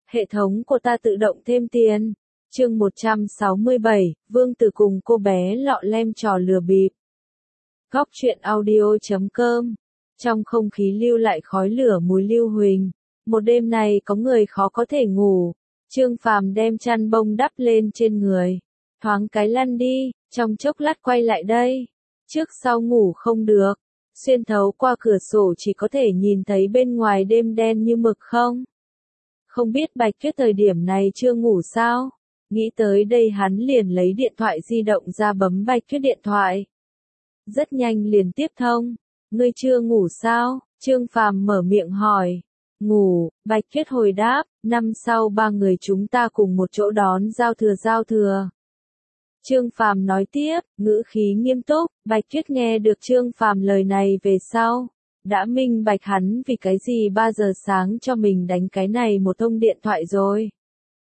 Hệ thống của ta tự động thêm tiền. Chương 167, Vương Tử cùng cô bé lọ lem trò lừa bịp. Góc truyện audio.com. Trong không khí lưu lại khói lửa mùi lưu huỳnh. Một đêm này có người khó có thể ngủ. Trương Phàm đem chăn bông đắp lên trên người. Thoáng cái lăn đi, trong chốc lát quay lại đây. Trước sau ngủ không được. Xuyên thấu qua cửa sổ chỉ có thể nhìn thấy bên ngoài đêm đen như mực không? Không biết Bạch Tuyết thời điểm này chưa ngủ sao? Nghĩ tới đây hắn liền lấy điện thoại di động ra bấm Bạch Tuyết điện thoại. Rất nhanh liền tiếp thông. Ngươi chưa ngủ sao? Trương Phàm mở miệng hỏi. Ngủ, Bạch Tuyết hồi đáp, năm sau ba người chúng ta cùng một chỗ đón giao thừa. Trương Phàm nói tiếp, ngữ khí nghiêm túc, Bạch Tuyết nghe được Trương Phàm lời này về sau. Đã minh bạch hắn vì cái gì 3 giờ sáng cho mình đánh cái này một thông điện thoại rồi.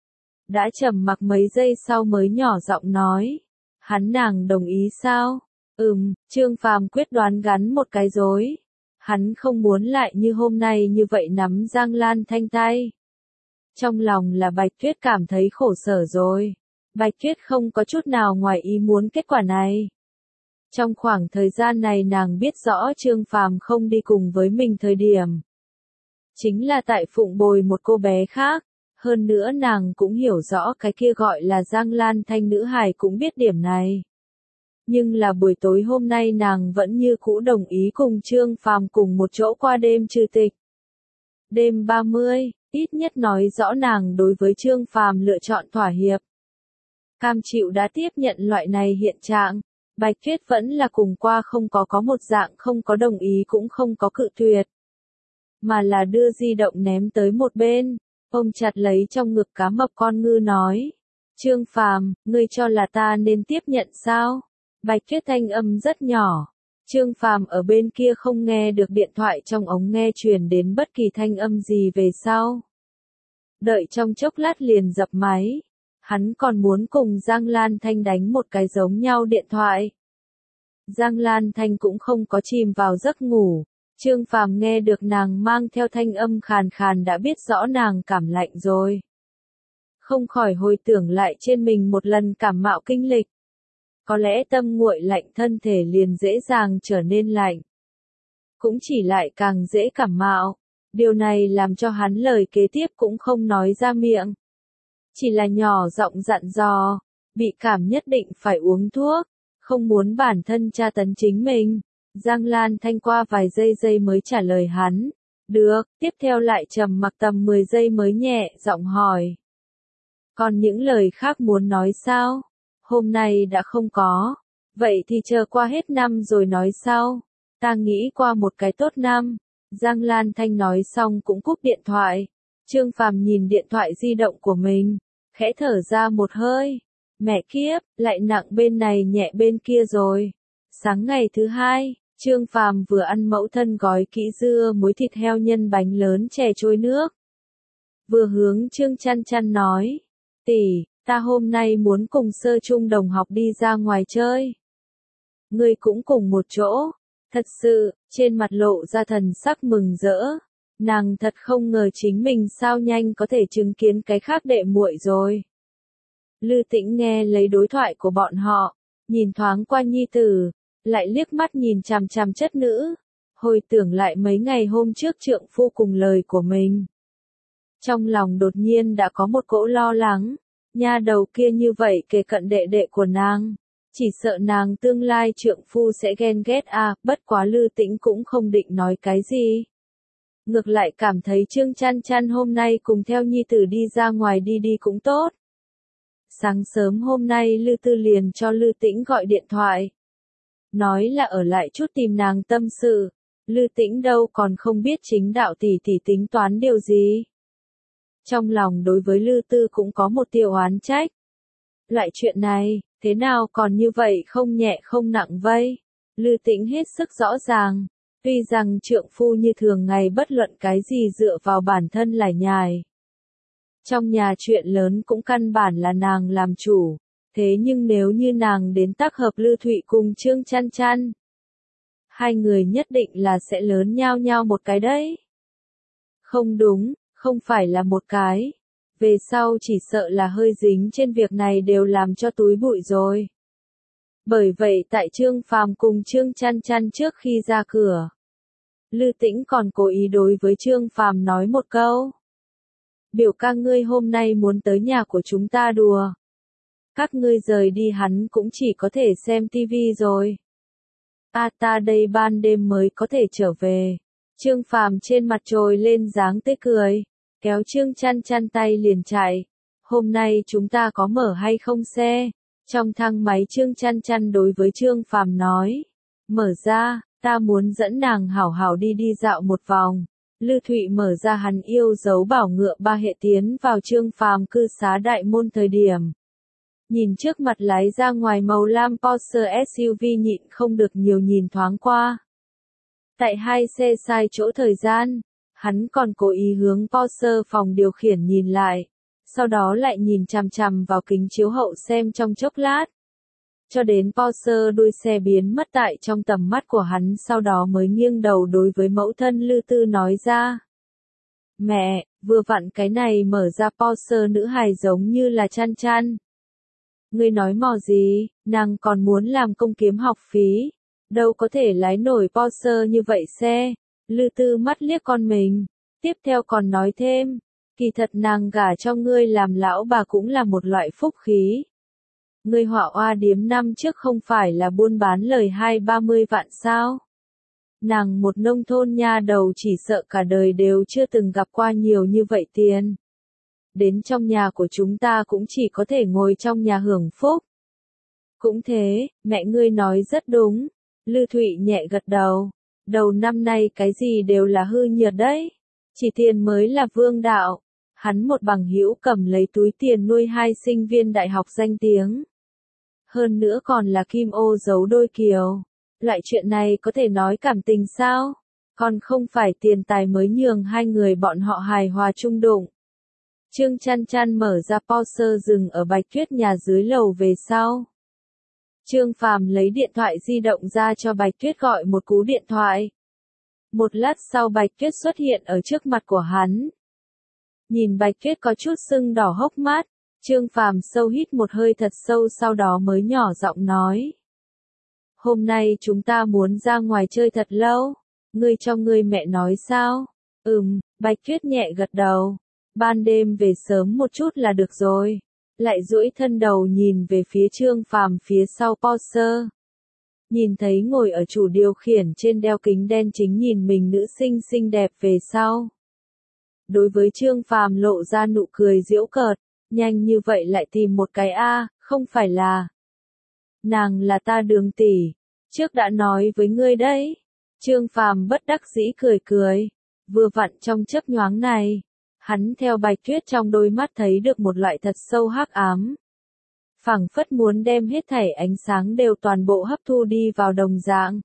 Đã trầm mặc mấy giây sau mới nhỏ giọng nói. Hắn nàng đồng ý sao? Trương Phàm quyết đoán gắn một cái rối. Hắn không muốn lại như hôm nay như vậy nắm Giang Lan Thanh tay. Trong lòng là Bạch Tuyết cảm thấy khổ sở rồi. Bạch Tuyết không có chút nào ngoài ý muốn kết quả này. Trong khoảng thời gian này nàng biết rõ Trương Phàm không đi cùng với mình thời điểm. Chính là tại phụng bồi một cô bé khác. Hơn nữa nàng cũng hiểu rõ cái kia gọi là Giang Lan Thanh nữ hài cũng biết điểm này. Nhưng là buổi tối hôm nay nàng vẫn như cũ đồng ý cùng Trương Phàm cùng một chỗ qua đêm trừ tịch. Đêm 30, ít nhất nói rõ nàng đối với Trương Phàm lựa chọn thỏa hiệp. Cam chịu đã tiếp nhận loại này hiện trạng. Bạch Tuyết vẫn là cùng qua không có một dạng không có đồng ý cũng không có cự tuyệt. Mà là đưa di động ném tới một bên, ôm chặt lấy trong ngực cá mập con ngư nói. Trương Phàm, ngươi cho là ta nên tiếp nhận sao? Bạch Tuyết thanh âm rất nhỏ. Trương Phàm ở bên kia không nghe được điện thoại trong ống nghe truyền đến bất kỳ thanh âm gì về sau. Đợi trong chốc lát liền dập máy. Hắn còn muốn cùng Giang Lan Thanh đánh một cái giống nhau điện thoại. Giang Lan Thanh cũng không có chìm vào giấc ngủ. Trương Phàm nghe được nàng mang theo thanh âm khàn khàn đã biết rõ nàng cảm lạnh rồi. Không khỏi hồi tưởng lại trên mình một lần cảm mạo kinh lịch. Có lẽ tâm nguội lạnh thân thể liền dễ dàng trở nên lạnh. Cũng chỉ lại càng dễ cảm mạo. Điều này làm cho hắn lời kế tiếp cũng không nói ra miệng. Chỉ là nhỏ giọng dặn dò, bị cảm nhất định phải uống thuốc, không muốn bản thân tra tấn chính mình. Giang Lan Thanh qua vài giây mới trả lời hắn. Được, tiếp theo lại trầm mặc tầm 10 giây mới nhẹ giọng hỏi. Còn những lời khác muốn nói sao? Hôm nay đã không có. Vậy thì chờ qua hết năm rồi nói sau. Ta nghĩ qua một cái tốt năm. Giang Lan Thanh nói xong cũng cúp điện thoại. Trương Phàm nhìn điện thoại di động của mình. Khẽ thở ra một hơi. Mẹ kiếp, lại nặng bên này nhẹ bên kia rồi. Sáng ngày thứ hai, Trương Phàm vừa ăn mẫu thân gói kỹ dưa muối thịt heo nhân bánh lớn chè trôi nước. Vừa hướng Trương Chăn Chăn nói. Tỷ, ta hôm nay muốn cùng sơ trung đồng học đi ra ngoài chơi. Ngươi cũng cùng một chỗ. Thật sự, trên mặt lộ ra thần sắc mừng rỡ. Nàng thật không ngờ chính mình sao nhanh có thể chứng kiến cái khác đệ muội rồi. Lư Tĩnh nghe lấy đối thoại của bọn họ, nhìn thoáng qua nhi tử, lại liếc mắt nhìn chằm chằm chất nữ, hồi tưởng lại mấy ngày hôm trước trượng phu cùng lời của mình. Trong lòng đột nhiên đã có một cỗ lo lắng, nha đầu kia như vậy kề cận đệ đệ của nàng, chỉ sợ nàng tương lai trượng phu sẽ ghen ghét à, bất quá Lư Tĩnh cũng không định nói cái gì. Ngược lại cảm thấy Trương Chăn Chăn hôm nay cùng theo nhi tử đi ra ngoài đi cũng tốt. Sáng sớm hôm nay Lư Tư liền cho Lư Tĩnh gọi điện thoại. Nói là ở lại chút tìm nàng tâm sự. Lư Tĩnh đâu còn không biết chính đạo tỷ tính toán điều gì. Trong lòng đối với Lư Tư cũng có một tia oán trách. Loại chuyện này, thế nào còn như vậy không nhẹ không nặng vây. Lư Tĩnh hết sức rõ ràng. Tuy rằng trượng phu như thường ngày bất luận cái gì dựa vào bản thân lải nhải. Trong nhà chuyện lớn cũng căn bản là nàng làm chủ, thế nhưng nếu như nàng đến tác hợp Lư Thụy cùng Trương Chăn Chăn, hai người nhất định là sẽ lớn nhau một cái đấy. Không đúng, không phải là một cái. Về sau chỉ sợ là hơi dính trên việc này đều làm cho túi bụi rồi. Bởi vậy tại Trương Phàm cùng Trương Chăn Chăn trước khi ra cửa, Lư Tĩnh còn cố ý đối với Trương Phàm nói một câu. Biểu ca ngươi hôm nay muốn tới nhà của chúng ta đùa. Các ngươi rời đi hắn cũng chỉ có thể xem tivi rồi. Ta đây ban đêm mới có thể trở về. Trương Phàm trên mặt trồi lên dáng tươi cười, kéo Trương Chăn Chăn tay liền chạy. Hôm nay chúng ta có mở hay không xe? Trong thang máy Trương Chăn Chăn đối với Trương Phàm nói. Mở ra, ta muốn dẫn nàng hảo hảo đi dạo một vòng. Lư Thụy mở ra hắn yêu dấu bảo ngựa 3 hệ tiến vào Trương Phàm cư xá đại môn thời điểm. Nhìn trước mặt lái ra ngoài màu lam Porsche SUV nhịn không được nhiều nhìn thoáng qua. Tại hai xe sai chỗ thời gian, hắn còn cố ý hướng Porsche phòng điều khiển nhìn lại, sau đó lại nhìn chằm chằm vào kính chiếu hậu xem trong chốc lát. Cho đến Porsche đuôi xe biến mất tại trong tầm mắt của hắn, sau đó mới nghiêng đầu đối với mẫu thân Lư Tư nói ra. Mẹ, vừa vặn cái này mở ra Porsche nữ hài giống như là Chăn Chăn. Ngươi nói mò gì, nàng còn muốn làm công kiếm học phí, đâu có thể lái nổi Porsche như vậy xe. Lư Tư mắt liếc con mình, tiếp theo còn nói thêm, kỳ thật nàng gả cho ngươi làm lão bà cũng là một loại phúc khí. Ngươi Họa Oa điếm năm trước không phải là buôn bán lời 20-30 vạn sao? Nàng một nông thôn nha đầu chỉ sợ cả đời đều chưa từng gặp qua nhiều như vậy tiền. Đến trong nhà của chúng ta cũng chỉ có thể ngồi trong nhà hưởng phúc. Cũng thế, mẹ ngươi nói rất đúng. Lư Thụy nhẹ gật đầu. Đầu năm nay cái gì đều là hư nhược đấy. Chỉ tiền mới là vương đạo. Hắn một bằng hữu cầm lấy túi tiền nuôi 2 sinh viên đại học danh tiếng. Hơn nữa còn là kim ô giấu đôi kiều. Loại chuyện này có thể nói cảm tình sao? Còn không phải tiền tài mới nhường hai người bọn họ hài hòa chung đụng. Trương Chăn Chăn mở ra Porsche dừng ở Bạch Tuyết nhà dưới lầu về sau. Trương Phàm lấy điện thoại di động ra cho Bạch Tuyết gọi một cú điện thoại. Một lát sau Bạch Tuyết xuất hiện ở trước mặt của hắn. Nhìn Bạch Tuyết có chút sưng đỏ hốc mắt, Trương Phàm sâu hít một hơi thật sâu sau đó mới nhỏ giọng nói. Hôm nay chúng ta muốn ra ngoài chơi thật lâu, ngươi cho ngươi mẹ nói sao? Bạch Tuyết nhẹ gật đầu. Ban đêm về sớm một chút là được rồi. Lại duỗi thân đầu nhìn về phía Trương Phàm phía sau Porsche. Nhìn thấy ngồi ở chủ điều khiển trên đeo kính đen chính nhìn mình nữ sinh xinh đẹp về sau. Đối với Trương Phàm lộ ra nụ cười giễu cợt, nhanh như vậy lại tìm một cái không phải là. Nàng là ta Đường tỷ, trước đã nói với ngươi đấy. Trương Phàm bất đắc dĩ cười cười, vừa vặn trong chớp nhoáng này. Hắn theo Bạch Tuyết trong đôi mắt thấy được một loại thật sâu hắc ám. Phảng phất muốn đem hết thảy ánh sáng đều toàn bộ hấp thu đi vào đồng dạng.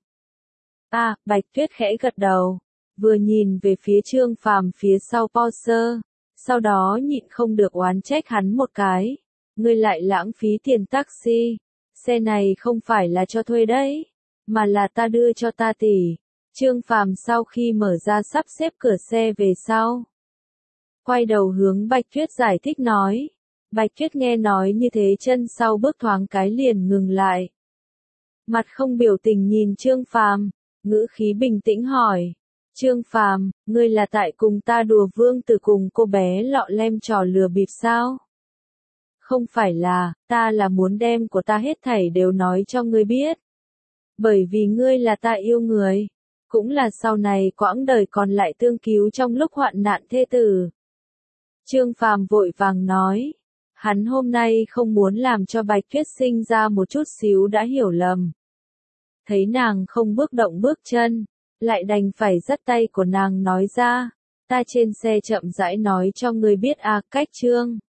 Bạch Tuyết khẽ gật đầu, vừa nhìn về phía Trương Phàm phía sau Porsche, sau đó nhịn không được oán trách hắn một cái. Ngươi lại lãng phí tiền taxi, xe này không phải là cho thuê đấy, mà là ta đưa cho ta tỷ. Trương Phàm sau khi mở ra sắp xếp cửa xe về sau. Quay đầu hướng Bạch Tuyết giải thích nói. Bạch Tuyết nghe nói như thế chân sau bước thoáng cái liền ngừng lại. Mặt không biểu tình nhìn Trương Phàm, ngữ khí bình tĩnh hỏi. Trương Phàm, ngươi là tại cùng ta đùa Vương Tử cùng cô bé lọ lem trò lừa bịp sao? Không phải là, ta là muốn đem của ta hết thảy đều nói cho ngươi biết. Bởi vì ngươi là ta yêu người, cũng là sau này quãng đời còn lại tương cứu trong lúc hoạn nạn thê tử. Trương Phàm vội vàng nói, hắn hôm nay không muốn làm cho Bạch Tuyết sinh ra một chút xíu đã hiểu lầm. Thấy nàng không bước động bước chân, lại đành phải dắt tay của nàng nói ra, ta trên xe chậm rãi nói cho ngươi biết cách Trương.